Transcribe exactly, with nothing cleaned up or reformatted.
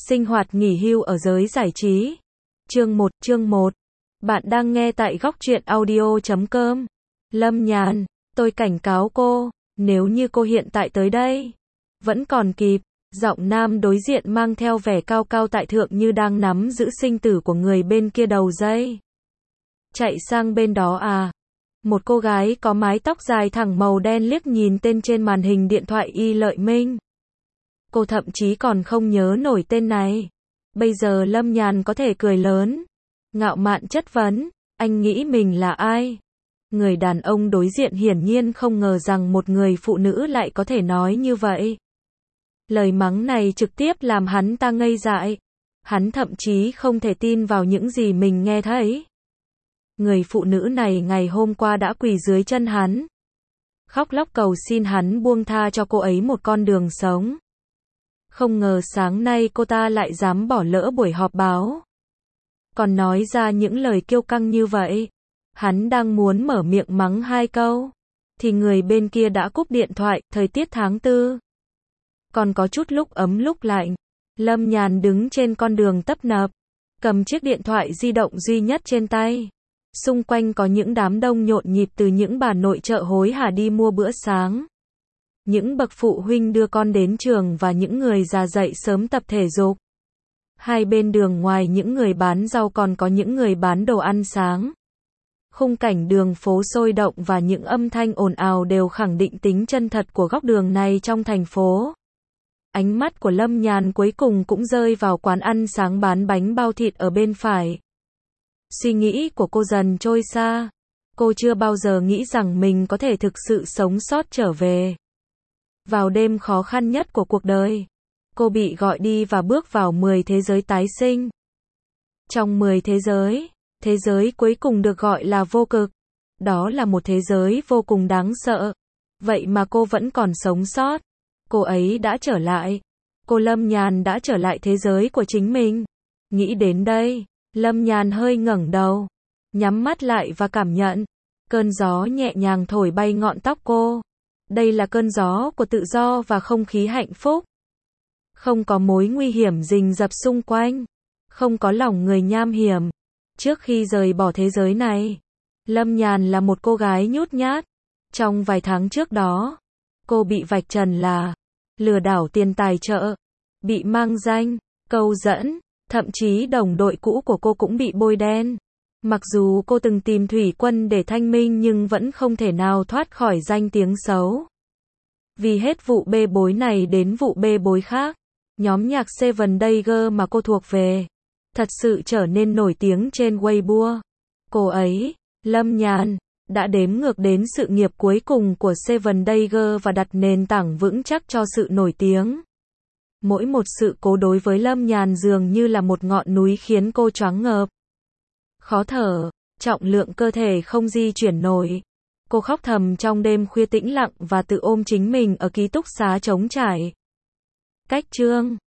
Sinh hoạt nghỉ hưu ở giới giải trí. Chương một, chương một. Bạn đang nghe tại góc truyện audio chấm com. Lâm Nhàn, tôi cảnh cáo cô, nếu như cô hiện tại tới đây, vẫn còn kịp. Giọng nam đối diện mang theo vẻ cao cao tại thượng như đang nắm giữ sinh tử của người bên kia đầu dây. Chạy sang bên đó à? Một cô gái có mái tóc dài thẳng màu đen liếc nhìn tên trên màn hình điện thoại Y Lợi Minh. Cô thậm chí còn không nhớ nổi tên này. Bây giờ Lâm Nhàn có thể cười lớn, ngạo mạn chất vấn, anh nghĩ mình là ai? Người đàn ông đối diện hiển nhiên không ngờ rằng một người phụ nữ lại có thể nói như vậy. Lời mắng này trực tiếp làm hắn ta ngây dại. Hắn thậm chí không thể tin vào những gì mình nghe thấy. Người phụ nữ này ngày hôm qua đã quỳ dưới chân hắn, khóc lóc cầu xin hắn buông tha cho cô ấy một con đường sống. Không ngờ sáng nay cô ta lại dám bỏ lỡ buổi họp báo, còn nói ra những lời kiêu căng như vậy. Hắn đang muốn mở miệng mắng hai câu, thì người bên kia đã cúp điện thoại. Thời tiết tháng tư, còn có chút lúc ấm lúc lạnh. Lâm Nhàn đứng trên con đường tấp nập, cầm chiếc điện thoại di động duy nhất trên tay. Xung quanh có những đám đông nhộn nhịp, từ những bà nội trợ hối hả đi mua bữa sáng, những bậc phụ huynh đưa con đến trường và những người già dậy sớm tập thể dục. Hai bên đường ngoài những người bán rau còn có những người bán đồ ăn sáng. Khung cảnh đường phố sôi động và những âm thanh ồn ào đều khẳng định tính chân thật của góc đường này trong thành phố. Ánh mắt của Lâm Nhàn cuối cùng cũng rơi vào quán ăn sáng bán bánh bao thịt ở bên phải. Suy nghĩ của cô dần trôi xa. Cô chưa bao giờ nghĩ rằng mình có thể thực sự sống sót trở về. Vào đêm khó khăn nhất của cuộc đời, cô bị gọi đi và bước vào mười thế giới tái sinh. Trong mười thế giới, thế giới cuối cùng được gọi là vô cực. Đó là một thế giới vô cùng đáng sợ. Vậy mà cô vẫn còn sống sót. Cô ấy đã trở lại. Cô Lâm Nhàn đã trở lại thế giới của chính mình. Nghĩ đến đây, Lâm Nhàn hơi ngẩng đầu, nhắm mắt lại và cảm nhận. Cơn gió nhẹ nhàng thổi bay ngọn tóc cô. Đây là cơn gió của tự do và không khí hạnh phúc. Không có mối nguy hiểm rình rập xung quanh. Không có lòng người nham hiểm. Trước khi rời bỏ thế giới này, Lâm Nhàn là một cô gái nhút nhát. Trong vài tháng trước đó, cô bị vạch trần là lừa đảo tiền tài trợ, bị mang danh, câu dẫn, thậm chí đồng đội cũ của cô cũng bị bôi đen. Mặc dù cô từng tìm thủy quân để thanh minh nhưng vẫn không thể nào thoát khỏi danh tiếng xấu. Vì hết vụ bê bối này đến vụ bê bối khác, nhóm nhạc Seven Danger mà cô thuộc về thật sự trở nên nổi tiếng trên Weibo. Cô ấy, Lâm Nhàn, đã đếm ngược đến sự nghiệp cuối cùng của Seven Danger và đặt nền tảng vững chắc cho sự nổi tiếng. Mỗi một sự cố đối với Lâm Nhàn dường như là một ngọn núi khiến cô choáng ngợp. Khó thở, trọng lượng cơ thể không di chuyển nổi. Cô khóc thầm trong đêm khuya tĩnh lặng và tự ôm chính mình ở ký túc xá trống trải. Cách chương